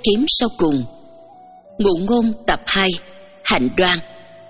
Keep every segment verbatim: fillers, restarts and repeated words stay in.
thím sau cùng. Ngụ ngôn tập hai, Hạnh Đoan.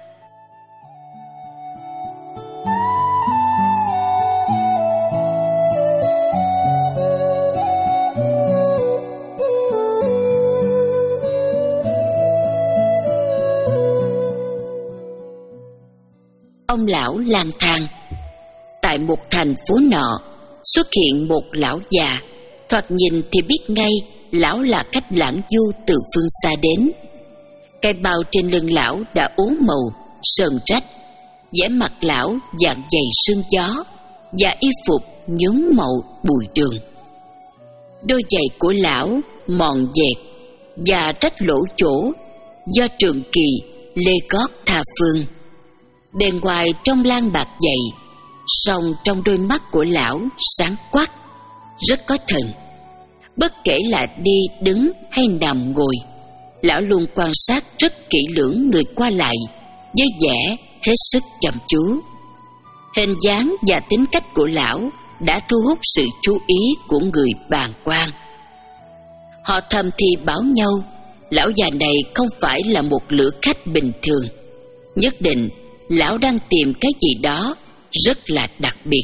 Ông lão lang thang. Tại một thành phố nọ xuất hiện một lão già, thoạt nhìn thì biết ngay lão là khách lãng du từ phương xa đến. Cái bao trên lưng lão đã uốn màu, sờn rách, vẻ mặt lão dạng dày sương gió, và y phục nhuốm màu bụi đường. Đôi giày của lão mòn dẹt và rách lỗ chỗ do trường kỳ lê gót tha phương. Bề ngoài trong lang bạc dày, song trong đôi mắt của lão sáng quắc, rất có thần. Bất kể là đi đứng hay nằm ngồi, lão luôn quan sát rất kỹ lưỡng người qua lại với vẻ hết sức chăm chú. Hình dáng và tính cách của lão đã thu hút sự chú ý của người bàng quan. Họ thầm thì bảo nhau, lão già này không phải là một lữ khách bình thường. Nhất định lão đang tìm cái gì đó rất là đặc biệt.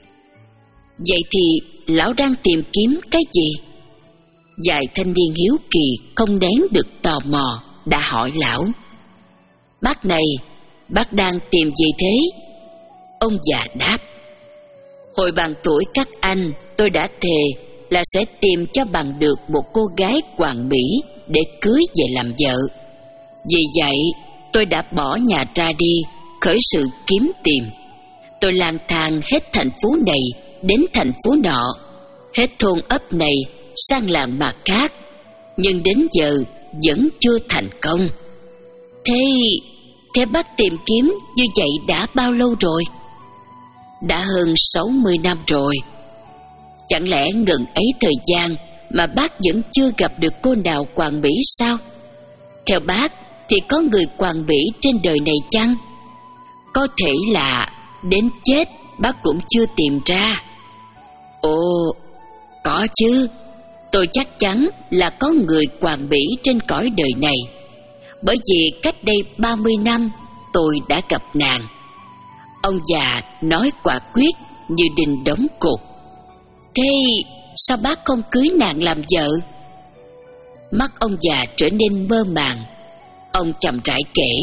Vậy thì lão đang tìm kiếm cái gì? Vài thanh niên hiếu kỳ không nén được tò mò đã hỏi lão: "Bác này, bác đang tìm gì thế?" Ông già đáp: "Hồi bằng tuổi các anh, tôi đã thề là sẽ tìm cho bằng được một cô gái hoàn mỹ để cưới về làm vợ. Vì vậy, tôi đã bỏ nhà ra đi, khởi sự kiếm tìm. Tôi lang thang hết thành phố này đến thành phố nọ, hết thôn ấp này sang làng mạc khác, nhưng đến giờ vẫn chưa thành công." Thế, thế bác tìm kiếm như vậy đã bao lâu rồi? "Đã hơn sáu mươi năm rồi." "Chẳng lẽ ngần ấy thời gian mà bác vẫn chưa gặp được cô nào hoàn mỹ sao?" "Theo bác thì có người hoàn mỹ trên đời này chăng?" "Có thể là đến chết bác cũng chưa tìm ra." "Ồ, có chứ. Tôi chắc chắn là có người hoàn mỹ trên cõi đời này, bởi vì cách đây ba mươi năm tôi đã gặp nàng." Ông già nói quả quyết như đinh đóng cột. "Thế sao bác không cưới nàng làm vợ?" Mắt ông già trở nên mơ màng. Ông chậm rãi kể: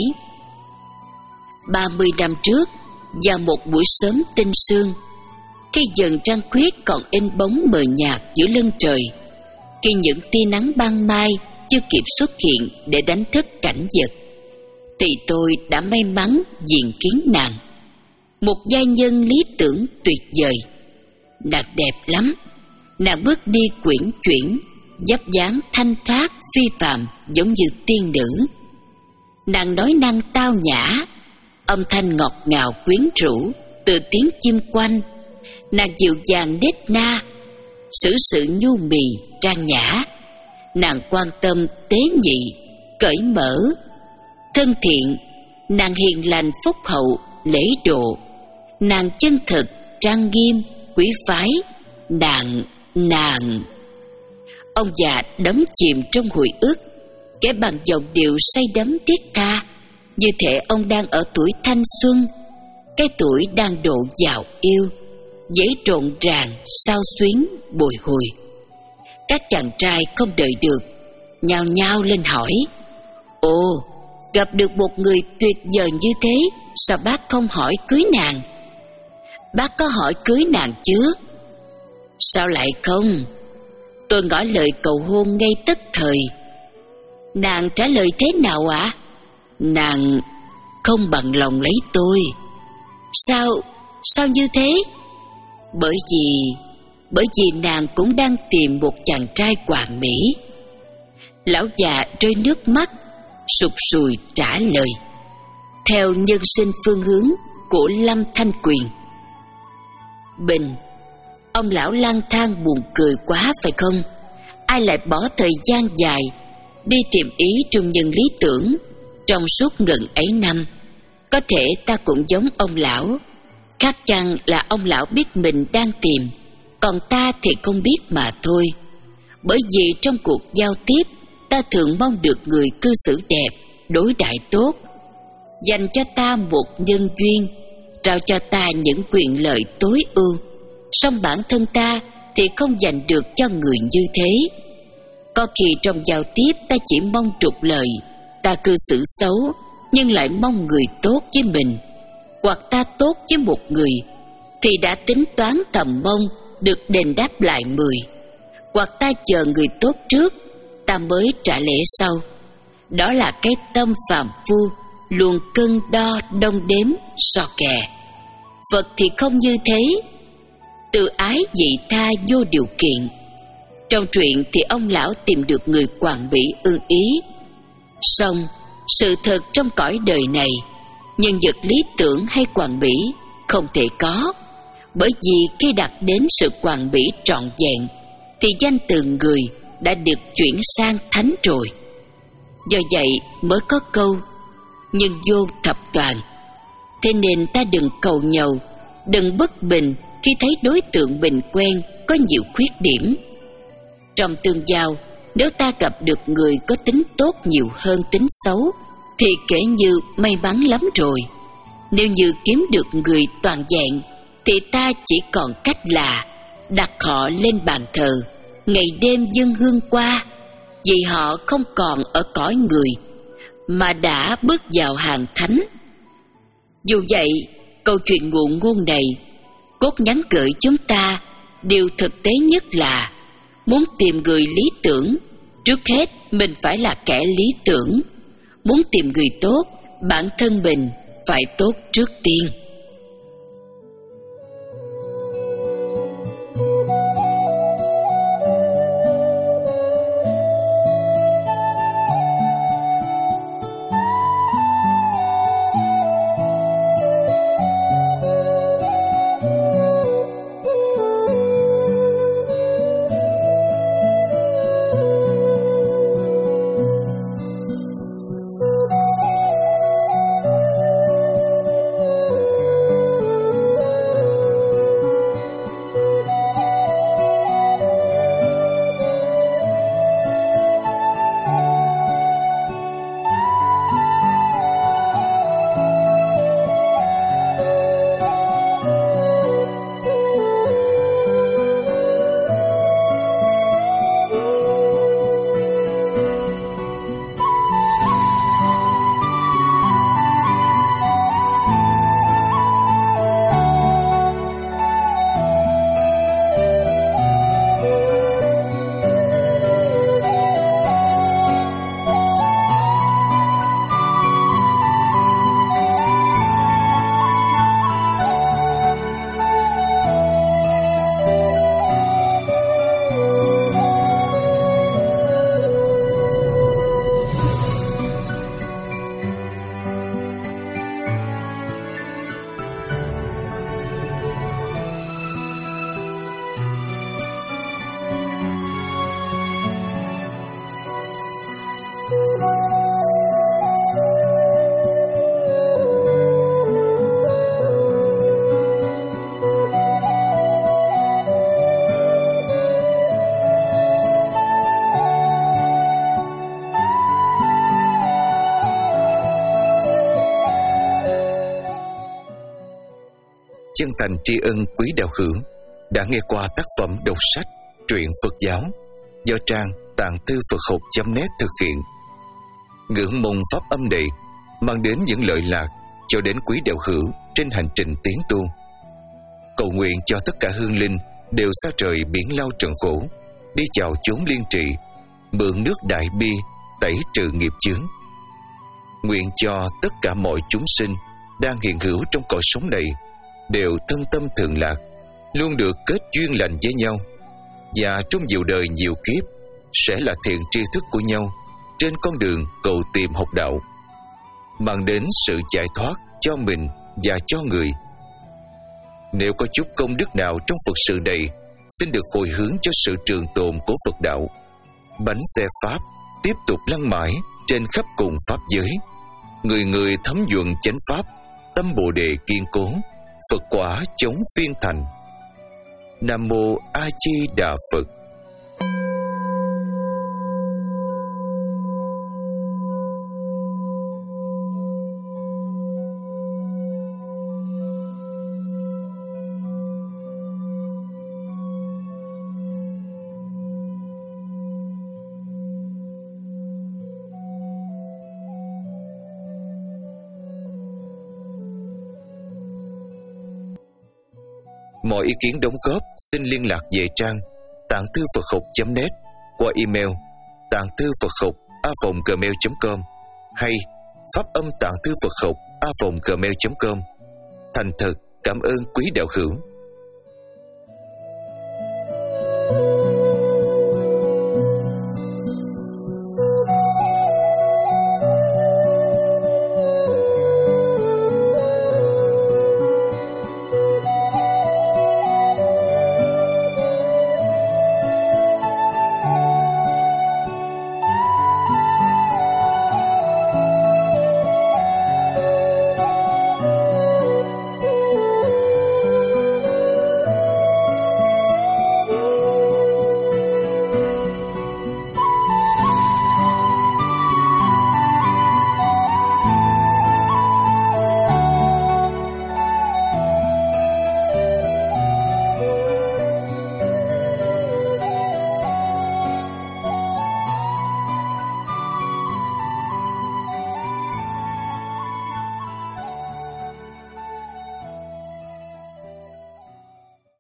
Ba mươi năm trước, vào một buổi sớm tinh sương, khi dần trăng khuyết còn in bóng mờ nhạt giữa lưng trời, khi những tia nắng ban mai chưa kịp xuất hiện để đánh thức cảnh vật, thì tôi đã may mắn diện kiến nàng, một giai nhân lý tưởng tuyệt vời. Nàng đẹp lắm. Nàng bước đi quyển chuyển, vóc dáng thanh thoát phi phàm giống như tiên nữ. Nàng nói năng tao nhã, âm thanh ngọt ngào quyến rũ từ tiếng chim quanh. Nàng dịu dàng nết na, xử sự nhu mì trang nhã. Nàng quan tâm tế nhị, cởi mở, thân thiện. Nàng hiền lành phúc hậu, lễ độ. Nàng chân thực, trang nghiêm, quý phái. Nàng, nàng Ông già đắm chìm trong hồi ức, kể bằng giọng điệu say đắm thiết tha, như thể ông đang ở tuổi thanh xuân, cái tuổi đang độ vào yêu, dễ rộn ràng, xao xuyến, bồi hồi. Các chàng trai không đợi được, nhao nhao lên hỏi: Ồ, gặp được một người tuyệt vời như thế, sao bác không hỏi cưới nàng? Bác có hỏi cưới nàng chứ? Sao lại không? Tôi ngỏ lời cầu hôn ngay tức thời. Nàng trả lời thế nào ạ? À? Nàng không bằng lòng lấy tôi. Sao, sao như thế? Bởi vì, bởi vì nàng cũng đang tìm một chàng trai hoàn mỹ. Lão già rơi nước mắt, sụt sùi trả lời, theo nhân sinh phương hướng của Lâm Thanh Quyền. Bình, ông lão lang thang buồn cười quá phải không? Ai lại bỏ thời gian dài đi tìm ý trung nhân lý tưởng trong suốt ngần ấy năm? Có thể ta cũng giống ông lão, khác chăng là ông lão biết mình đang tìm, còn ta thì không biết mà thôi. Bởi vì trong cuộc giao tiếp, ta thường mong được người cư xử đẹp, đối đãi tốt, dành cho ta một nhân duyên, trao cho ta những quyền lợi tối ưu. Song bản thân ta thì không dành được cho người như thế. Có khi trong giao tiếp ta chỉ mong trục lợi, ta cư xử xấu nhưng lại mong người tốt với mình, hoặc ta tốt với một người thì đã tính toán thầm mong được đền đáp lại mười, hoặc ta chờ người tốt trước, ta mới trả lễ sau. Đó là cái tâm phàm phu, luôn cân đo đong đếm so kè. Phật thì không như thế, từ ái vị tha vô điều kiện. Trong truyện thì ông lão tìm được người hoàn mỹ ưng ý. Song sự thật trong cõi đời này, nhân vật lý tưởng hay hoàn mỹ không thể có, bởi vì khi đạt đến sự hoàn mỹ trọn vẹn thì danh từ người đã được chuyển sang thánh rồi. Do vậy mới có câu nhân vô thập toàn. Thế nên ta đừng cầu nhầu, đừng bất bình khi thấy đối tượng mình quen có nhiều khuyết điểm. Trong tương giao, nếu ta gặp được người có tính tốt nhiều hơn tính xấu thì kể như may mắn lắm rồi. Nếu như kiếm được người toàn vẹn thì ta chỉ còn cách là đặt họ lên bàn thờ, ngày đêm dâng hương qua, vì họ không còn ở cõi người mà đã bước vào hàng thánh. Dù vậy, câu chuyện ngụ ngôn này cốt nhắn gửi chúng ta điều thực tế nhất là muốn tìm người lý tưởng, trước hết mình phải là kẻ lý tưởng. Muốn tìm người tốt, bản thân mình phải tốt trước tiên. Chân thành tri ân quý đạo hữu đã nghe qua tác phẩm đọc sách truyện Phật giáo do trang tạng thư Phật học chấm net thực hiện. Ngưỡng mong pháp âm này mang đến những lợi lạc cho đến quý đạo hữu trên hành trình tiến tu. Cầu nguyện cho tất cả hương linh đều xa trời biển lao trần khổ, đi vào chốn liên trị, mượn nước đại bi tẩy trừ nghiệp chướng. Nguyện cho tất cả mọi chúng sinh đang hiện hữu trong cõi sống này đều thân tâm thường lạc, luôn được kết duyên lành với nhau, và trong nhiều đời nhiều kiếp sẽ là thiện tri thức của nhau trên con đường cầu tìm học đạo, mang đến sự giải thoát cho mình và cho người. Nếu có chút công đức nào trong Phật sự này, xin được hồi hướng cho sự trường tồn của Phật đạo. Bánh xe Pháp tiếp tục lăn mãi trên khắp cùng Pháp giới, người người thấm nhuận chánh Pháp, tâm Bồ Đề kiên cố, Phật quả chống phiên thành. Nam Mô A Di Đà Phật. Mọi ý kiến đóng góp xin liên lạc về trang tạng thư Phật học chấm net qua email tạng thư Phật học a vòng gmail chấm com hay phát âm tạng thư Phật học a vòng gmail chấm com. Thành thật cảm ơn quý đạo hữu.